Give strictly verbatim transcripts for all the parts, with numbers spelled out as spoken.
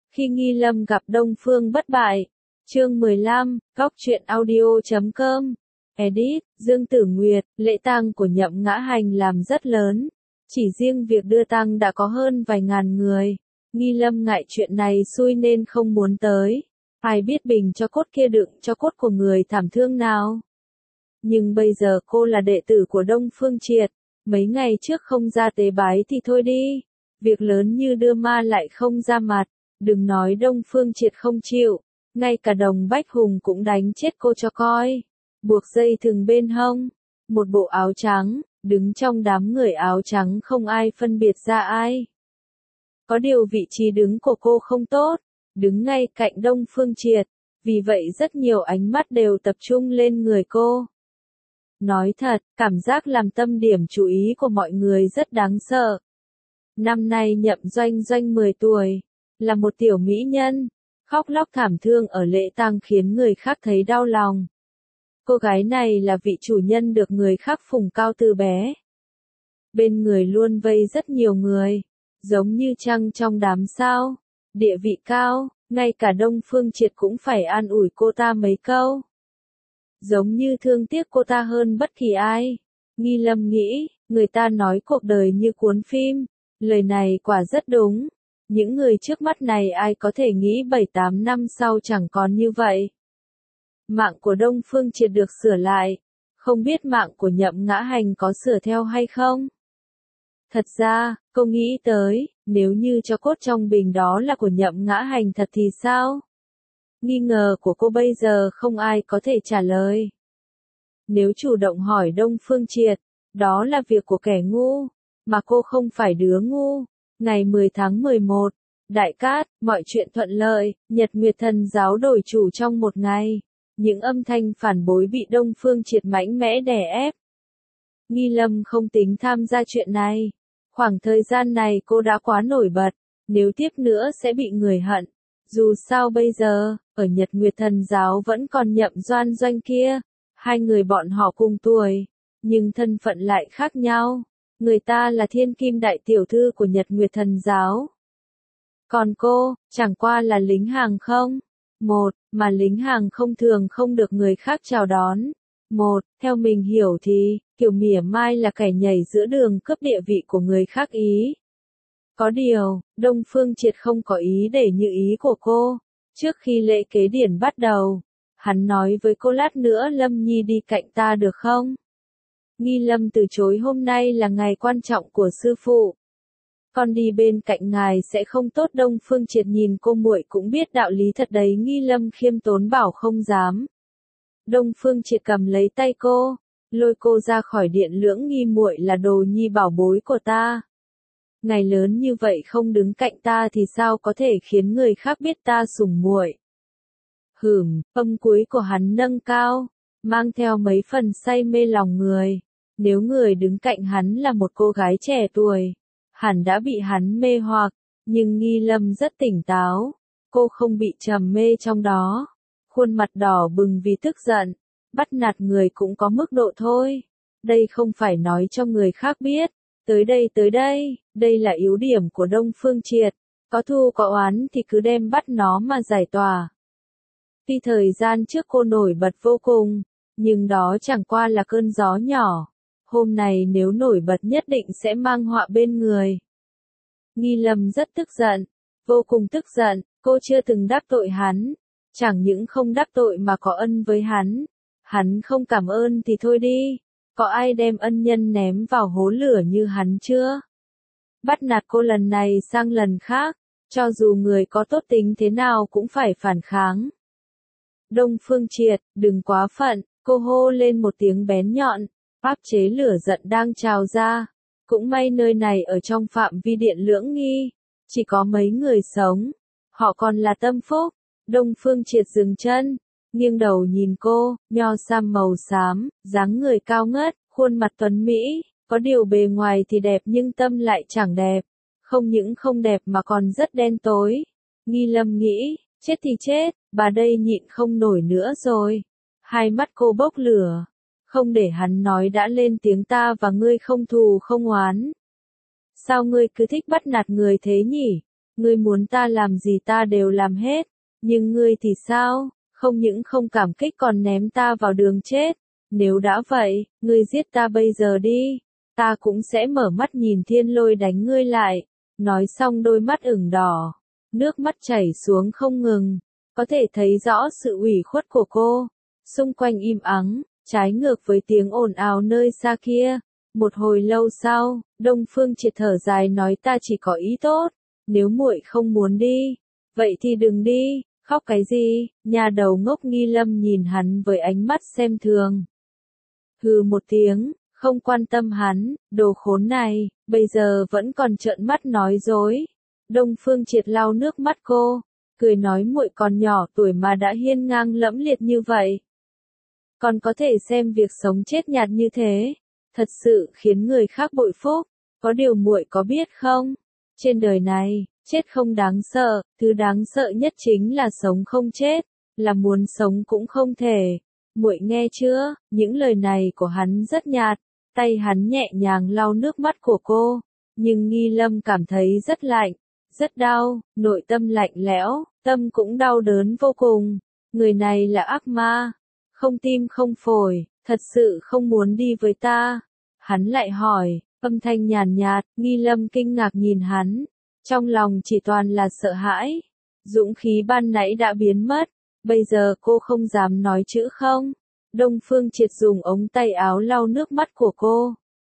Khi Nghi Lâm gặp Đông Phương Bất Bại. Chương mười lăm, góc truyện audio chấm com. Edit, Dương Tử Nguyệt, lễ tang của Nhậm Ngã Hành làm rất lớn. Chỉ riêng việc đưa tang đã có hơn vài ngàn người. Nghi Lâm ngại chuyện này xui nên không muốn tới. Ai biết bình cho cốt kia đựng cho cốt của người thảm thương nào. Nhưng bây giờ cô là đệ tử của Đông Phương Triệt. Mấy ngày trước không ra tế bái thì thôi đi. Việc lớn như đưa ma lại không ra mặt. Đừng nói Đông Phương Triệt không chịu. Ngay cả Đồng Bách Hùng cũng đánh chết cô cho coi. Buộc dây thừng bên hông. Một bộ áo trắng. Đứng trong đám người áo trắng không ai phân biệt ra ai. Có điều vị trí đứng của cô không tốt. Đứng ngay cạnh Đông Phương Triệt. Vì vậy rất nhiều ánh mắt đều tập trung lên người cô. Nói thật, cảm giác làm tâm điểm chú ý của mọi người rất đáng sợ. Năm nay Nhậm Doanh Doanh mười tuổi. Là một tiểu mỹ nhân. Khóc lóc thảm thương ở lễ tang khiến người khác thấy đau lòng. Cô gái này là vị chủ nhân được người khác phùng cao từ bé. Bên người luôn vây rất nhiều người. Giống như trăng trong đám sao. Địa vị cao, ngay cả Đông Phương Triệt cũng phải an ủi cô ta mấy câu. Giống như thương tiếc cô ta hơn bất kỳ ai. Nghi Lâm nghĩ, người ta nói cuộc đời như cuốn phim. Lời này quả rất đúng. Những người trước mắt này ai có thể nghĩ bảy tám năm sau chẳng còn như vậy. Mạng của Đông Phương Triệt được sửa lại. Không biết mạng của Nhậm Ngã Hành có sửa theo hay không? Thật ra, cô nghĩ tới, nếu như cho cốt trong bình đó là của Nhậm Ngã Hành thật thì sao? Nghi ngờ của cô bây giờ không ai có thể trả lời. Nếu chủ động hỏi Đông Phương Triệt, đó là việc của kẻ ngu, mà cô không phải đứa ngu. Ngày mười tháng mười một, Đại Cát, mọi chuyện thuận lợi, Nhật Nguyệt Thần giáo đổi chủ trong một ngày. Những âm thanh phản bội bị Đông Phương Triệt mạnh mẽ đè ép. Nghi Lâm không tính tham gia chuyện này. Khoảng thời gian này cô đã quá nổi bật, nếu tiếp nữa sẽ bị người hận. Dù sao bây giờ, ở Nhật Nguyệt Thần giáo vẫn còn Nhậm Doan Doanh kia. Hai người bọn họ cùng tuổi, nhưng thân phận lại khác nhau. Người ta là thiên kim đại tiểu thư của Nhật Nguyệt Thần giáo. Còn cô, chẳng qua là lính hàng không. Một, mà lính hàng không thường không được người khác chào đón. Một, theo mình hiểu thì, kiểu mỉa mai là kẻ nhảy giữa đường cướp địa vị của người khác ý. Có điều, Đông Phương Triệt không có ý để như ý của cô. Trước khi lễ kế điển bắt đầu, hắn nói với cô lát nữa Lâm Nhi đi cạnh ta được không? Nghi Lâm từ chối, hôm nay là ngày quan trọng của sư phụ. Con đi bên cạnh ngài sẽ không tốt. Đông Phương Triệt nhìn cô muội cũng biết đạo lý thật đấy. Nghi Lâm khiêm tốn bảo không dám. Đông Phương Triệt cầm lấy tay cô, lôi cô ra khỏi điện lưỡng. Nghi muội là đồ nhi bảo bối của ta. Ngày lớn như vậy không đứng cạnh ta thì sao có thể khiến người khác biết ta sủng muội. Hửm, âm cuối của hắn nâng cao, mang theo mấy phần say mê lòng người. Nếu người đứng cạnh hắn là một cô gái trẻ tuổi, hẳn đã bị hắn mê hoặc, nhưng Nghi Lâm rất tỉnh táo, cô không bị trầm mê trong đó. Khuôn mặt đỏ bừng vì tức giận, bắt nạt người cũng có mức độ thôi. Đây không phải nói cho người khác biết, tới đây tới đây, đây là yếu điểm của Đông Phương Triệt, có thù có oán thì cứ đem bắt nó mà giải tỏa. Tuy thời gian trước cô nổi bật vô cùng, nhưng đó chẳng qua là cơn gió nhỏ. Hôm này nếu nổi bật nhất định sẽ mang họa bên người. Nghi Lâm rất tức giận, vô cùng tức giận, cô chưa từng đắc tội hắn. Chẳng những không đắc tội mà có ân với hắn. Hắn không cảm ơn thì thôi đi. Có ai đem ân nhân ném vào hố lửa như hắn chưa? Bắt nạt cô lần này sang lần khác, cho dù người có tốt tính thế nào cũng phải phản kháng. Đông Phương Triệt, đừng quá phận, cô hô lên một tiếng bén nhọn, áp chế lửa giận đang trào ra. Cũng may nơi này ở trong phạm vi điện lưỡng nghi, chỉ có mấy người sống. Họ còn là tâm phúc. Đông Phương Triệt dừng chân, nghiêng đầu nhìn cô, nho sam màu xám, dáng người cao ngất, khuôn mặt tuấn mỹ, có điều bề ngoài thì đẹp nhưng tâm lại chẳng đẹp. Không những không đẹp mà còn rất đen tối. Nghi Lâm nghĩ, chết thì chết, bà đây nhịn không nổi nữa rồi. Hai mắt cô bốc lửa. Không để hắn nói đã lên tiếng, ta và ngươi không thù không oán. Sao ngươi cứ thích bắt nạt người thế nhỉ? ngươi muốn ta làm gì ta đều làm hết, nhưng ngươi thì sao, không những không cảm kích còn ném ta vào đường chết, nếu đã vậy, ngươi giết ta bây giờ đi, ta cũng sẽ mở mắt nhìn thiên lôi đánh ngươi lại, nói xong đôi mắt ửng đỏ, nước mắt chảy xuống không ngừng, có thể thấy rõ sự ủy khuất của cô, xung quanh im ắng, trái ngược với tiếng ồn ào nơi xa kia. Một hồi lâu sau, Đông Phương Triệt thở dài nói ta chỉ có ý tốt, nếu muội không muốn đi, vậy thì đừng đi, khóc cái gì, nhà đầu ngốc Nghi Lâm nhìn hắn với ánh mắt xem thường. Hừ một tiếng, không quan tâm hắn, đồ khốn này, bây giờ vẫn còn trợn mắt nói dối. Đông Phương Triệt lau nước mắt cô, cười nói muội còn nhỏ tuổi mà đã hiên ngang lẫm liệt như vậy. Còn có thể xem việc sống chết nhạt như thế. Thật sự khiến người khác bội phúc, có điều muội có biết không? Trên đời này, chết không đáng sợ, thứ đáng sợ nhất chính là sống không chết, là muốn sống cũng không thể. Muội nghe chưa? Những lời này của hắn rất nhạt, tay hắn nhẹ nhàng lau nước mắt của cô, nhưng Nghi Lâm cảm thấy rất lạnh, rất đau, nội tâm lạnh lẽo, tâm cũng đau đớn vô cùng. Người này là ác ma, không tim không phổi. Thật sự không muốn đi với ta. Hắn lại hỏi, âm thanh nhàn nhạt, Nghi Lâm kinh ngạc nhìn hắn. Trong lòng chỉ toàn là sợ hãi. Dũng khí ban nãy đã biến mất. Bây giờ cô không dám nói chữ không. Đông Phương Triệt dùng ống tay áo lau nước mắt của cô.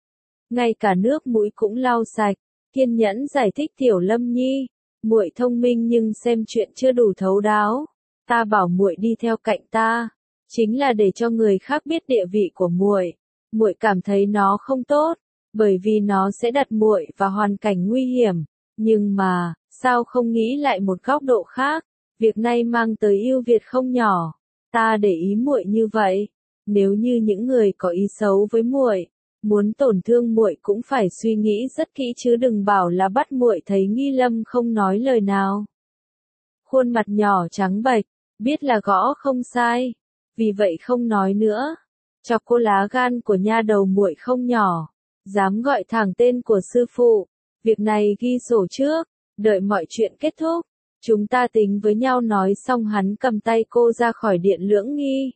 Ngay cả nước mũi cũng lau sạch. Kiên nhẫn giải thích Tiểu Lâm Nhi. Muội thông minh nhưng xem chuyện chưa đủ thấu đáo. Ta bảo muội đi theo cạnh ta. Chính là để cho người khác biết địa vị của muội. Muội cảm thấy nó không tốt, bởi vì nó sẽ đặt muội vào hoàn cảnh nguy hiểm. Nhưng mà, sao không nghĩ lại một góc độ khác? Việc này mang tới ưu việt không nhỏ. Ta để ý muội như vậy, nếu như những người có ý xấu với muội, muốn tổn thương muội cũng phải suy nghĩ rất kỹ chứ đừng bảo là bắt muội thấy Nghi Lâm không nói lời nào. Khuôn mặt nhỏ trắng bệch, biết là gõ không sai. Vì vậy không nói nữa. Chọc cô lá gan của nha đầu muội không nhỏ. Dám gọi thẳng tên của sư phụ. Việc này ghi sổ trước. Đợi mọi chuyện kết thúc. Chúng ta tính với nhau nói xong hắn cầm tay cô ra khỏi điện Lưỡng Nghi.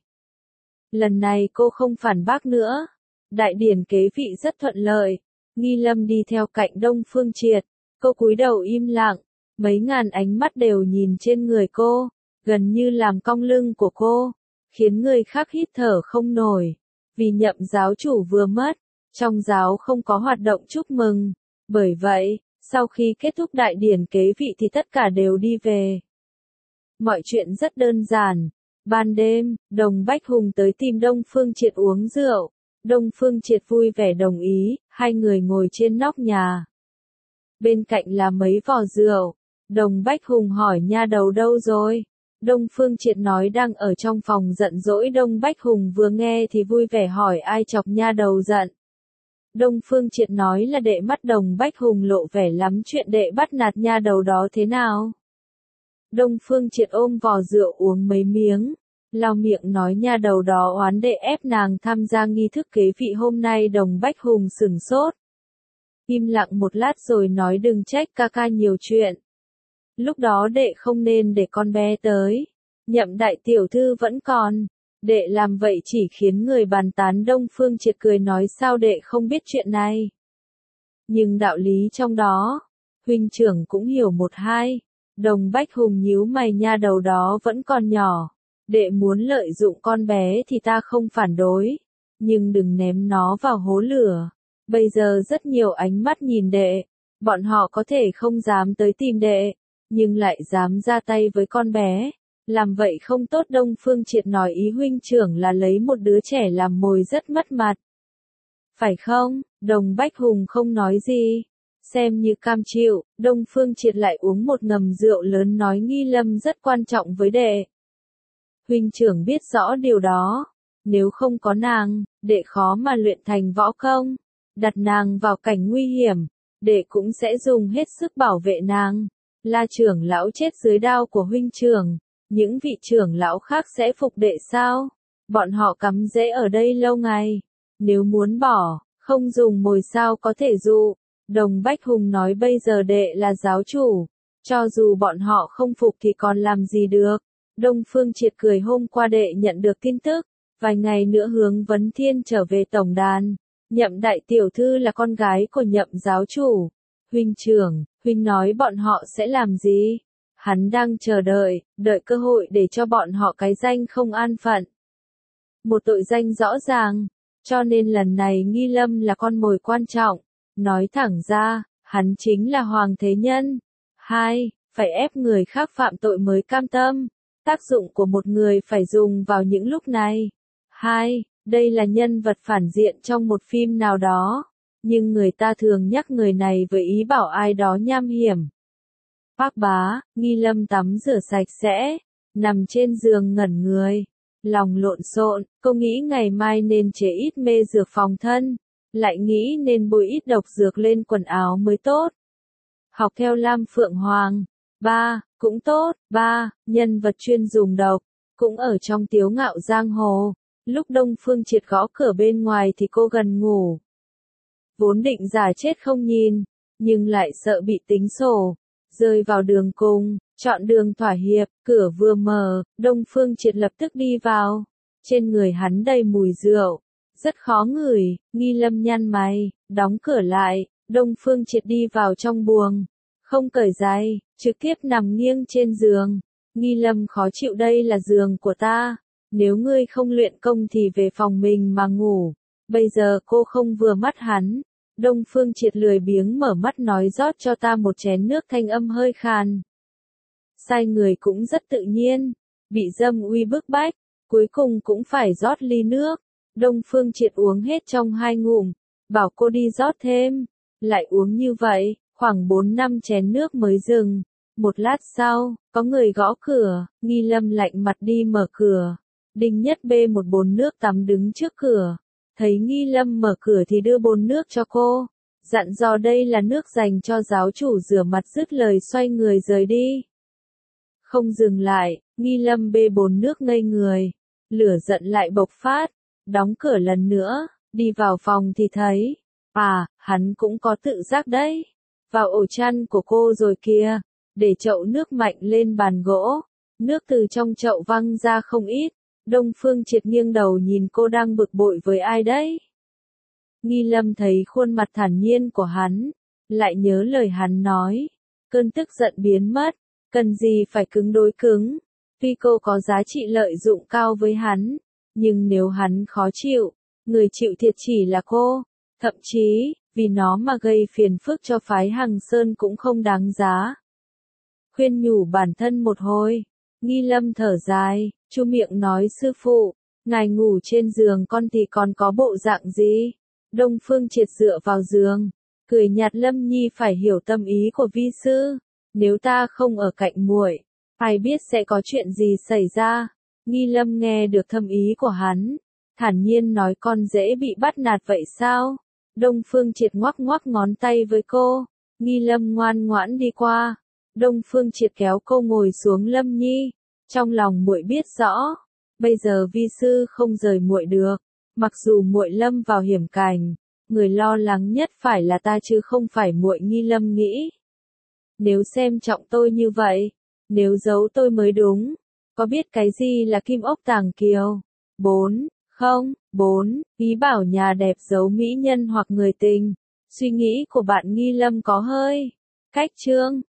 Lần này cô không phản bác nữa. Đại điển kế vị rất thuận lợi. Nghi Lâm đi theo cạnh Đông Phương Triệt. Cô cúi đầu im lặng. Mấy ngàn ánh mắt đều nhìn trên người cô. Gần như làm cong lưng của cô. Khiến người khác hít thở không nổi, vì Nhậm giáo chủ vừa mất, trong giáo không có hoạt động chúc mừng, bởi vậy, sau khi kết thúc đại điển kế vị thì tất cả đều đi về. Mọi chuyện rất đơn giản, ban đêm, Đồng Bách Hùng tới tìm Đông Phương Triệt uống rượu, Đông Phương Triệt vui vẻ đồng ý, hai người ngồi trên nóc nhà. Bên cạnh là mấy vò rượu, Đồng Bách Hùng hỏi nha đầu đâu rồi? Đông Phương Triệt nói đang ở trong phòng giận dỗi. Đông Bách Hùng vừa nghe thì vui vẻ hỏi ai chọc nha đầu giận. Đông Phương Triệt nói là đệ. Mắt Đồng Bách Hùng lộ vẻ lắm chuyện đệ bắt nạt nha đầu đó thế nào. Đông Phương Triệt ôm vò rượu uống mấy miếng, lau miệng nói nha đầu đó oán đệ ép nàng tham gia nghi thức kế vị hôm nay. Đồng Bách Hùng sửng sốt. Im lặng một lát rồi nói đừng trách ca ca nhiều chuyện. Lúc đó đệ không nên để con bé tới. Nhậm đại tiểu thư vẫn còn. Đệ làm vậy chỉ khiến người bàn tán. Đông Phương Triệt cười nói sao đệ không biết chuyện này. Nhưng đạo lý trong đó, huynh trưởng cũng hiểu một hai. Đồng Bách Hùng nhíu mày nha đầu đó vẫn còn nhỏ. Đệ muốn lợi dụng con bé thì ta không phản đối. Nhưng đừng ném nó vào hố lửa. Bây giờ rất nhiều ánh mắt nhìn đệ. Bọn họ có thể không dám tới tìm đệ. Nhưng lại dám ra tay với con bé. Làm vậy không tốt. Đông Phương Triệt nói ý huynh trưởng là lấy một đứa trẻ làm mồi rất mất mặt. Phải không? Đồng Bách Hùng không nói gì. Xem như cam chịu, Đông Phương Triệt lại uống một ngầm rượu lớn nói Nghi Lâm rất quan trọng với đệ. Huynh trưởng biết rõ điều đó. Nếu không có nàng, đệ khó mà luyện thành võ công. Đặt nàng vào cảnh nguy hiểm, đệ cũng sẽ dùng hết sức bảo vệ nàng. La trưởng lão chết dưới đao của huynh trưởng, những vị trưởng lão khác sẽ phục đệ sao? Bọn họ cắm rễ ở đây lâu ngày. Nếu muốn bỏ, không dùng mồi sao có thể dụ. Đồng Bách Hùng nói bây giờ đệ là giáo chủ, Cho dù bọn họ không phục thì còn làm gì được. Đông Phương Triệt cười hôm qua đệ nhận được tin tức, vài ngày nữa Hướng Vấn Thiên trở về tổng đàn. Nhậm đại tiểu thư là con gái của Nhậm giáo chủ. Huynh trưởng, huynh nói bọn họ sẽ làm gì? Hắn đang chờ đợi, đợi cơ hội để cho bọn họ cái danh không an phận. Một tội danh rõ ràng, cho nên lần này Nghi Lâm là con mồi quan trọng. Nói thẳng ra, hắn chính là Hoàng Thế Nhân. Hai, phải ép người khác phạm tội mới cam tâm. Tác dụng của một người phải dùng vào những lúc này. Hai, đây là nhân vật phản diện trong một phim nào đó. Nhưng người ta thường nhắc người này với ý bảo ai đó nham hiểm. Phác bá, Nghi Lâm tắm rửa sạch sẽ, nằm trên giường ngẩn người. Lòng lộn xộn, cô nghĩ ngày mai nên chế ít mê dược phòng thân. Lại nghĩ nên bôi ít độc dược lên quần áo mới tốt. Học theo Lam Phượng Hoàng. Ba, cũng tốt. Ba, nhân vật chuyên dùng độc, cũng ở trong Tiếu Ngạo Giang Hồ. Lúc Đông Phương Triệt gõ cửa bên ngoài thì cô gần ngủ. Vốn định giả chết không nhìn, nhưng lại sợ bị tính sổ. Rơi vào đường cùng, chọn đường thỏa hiệp, cửa vừa mở, Đông Phương Triệt lập tức đi vào. Trên người hắn đầy mùi rượu, rất khó ngửi. Nghi Lâm nhăn mày, đóng cửa lại. Đông Phương Triệt đi vào trong buồng, không cởi giày, trực tiếp nằm nghiêng trên giường. Nghi Lâm khó chịu, đây là giường của ta. Nếu ngươi không luyện công thì về phòng mình mà ngủ. Bây giờ cô không vừa mắt hắn. Đông Phương Triệt lười biếng mở mắt nói rót cho ta một chén nước, thanh âm hơi khàn. Sai người cũng rất tự nhiên. Bị dâm uy bức bách, cuối cùng cũng phải rót ly nước. Đông Phương Triệt uống hết trong hai ngụm, bảo cô đi rót thêm. Lại uống như vậy, khoảng bốn năm chén nước mới dừng. Một lát sau, có người gõ cửa, Nghi Lâm lạnh mặt đi mở cửa. Đinh Nhất bê một bồn nước tắm đứng trước cửa. Thấy Nghi Lâm mở cửa thì đưa bồn nước cho cô. Dặn dò đây là nước dành cho giáo chủ rửa mặt, dứt lời xoay người rời đi. Không dừng lại, Nghi Lâm bê bồn nước ngây người. Lửa giận lại bộc phát. Đóng cửa lần nữa, đi vào phòng thì thấy. À, hắn cũng có tự giác đấy. Vào ổ chăn của cô rồi kìa. Để chậu nước mạnh lên bàn gỗ. Nước từ trong chậu văng ra không ít. Đông Phương Triệt nghiêng đầu nhìn cô đang bực bội với ai đấy. Nghi Lâm thấy khuôn mặt thản nhiên của hắn, lại nhớ lời hắn nói. Cơn tức giận biến mất, cần gì phải cứng đối cứng. Tuy cô có giá trị lợi dụng cao với hắn, nhưng nếu hắn khó chịu, người chịu thiệt chỉ là cô. Thậm chí, vì nó mà gây phiền phức cho phái Hằng Sơn cũng không đáng giá. Khuyên nhủ bản thân một hồi, Nghi Lâm thở dài, chu miệng nói sư phụ, ngài ngủ trên giường con thì còn có bộ dạng gì? Đông Phương Triệt dựa vào giường, cười nhạt, Lâm Nhi phải hiểu tâm ý của vi sư. Nếu ta không ở cạnh muội, ai biết sẽ có chuyện gì xảy ra. Nghi Lâm nghe được thâm ý của hắn, thản nhiên nói, con dễ bị bắt nạt vậy sao? Đông Phương Triệt ngoắc ngoắc ngón tay với cô. Nghi Lâm ngoan ngoãn đi qua. Đông Phương Triệt kéo cô ngồi xuống. Lâm Nhi, trong lòng muội biết rõ, bây giờ vi sư không rời muội được. Mặc dù muội lâm vào hiểm cảnh, người lo lắng nhất phải là ta chứ không phải muội. Nghi Lâm nghĩ, nếu xem trọng tôi như vậy, nếu giấu tôi mới đúng. Có biết cái gì là kim ốc tàng kiều? Bốn, không, bốn, ý bảo nhà đẹp giấu mỹ nhân hoặc người tình. Suy nghĩ của bạn Nghi Lâm có hơi cách chương.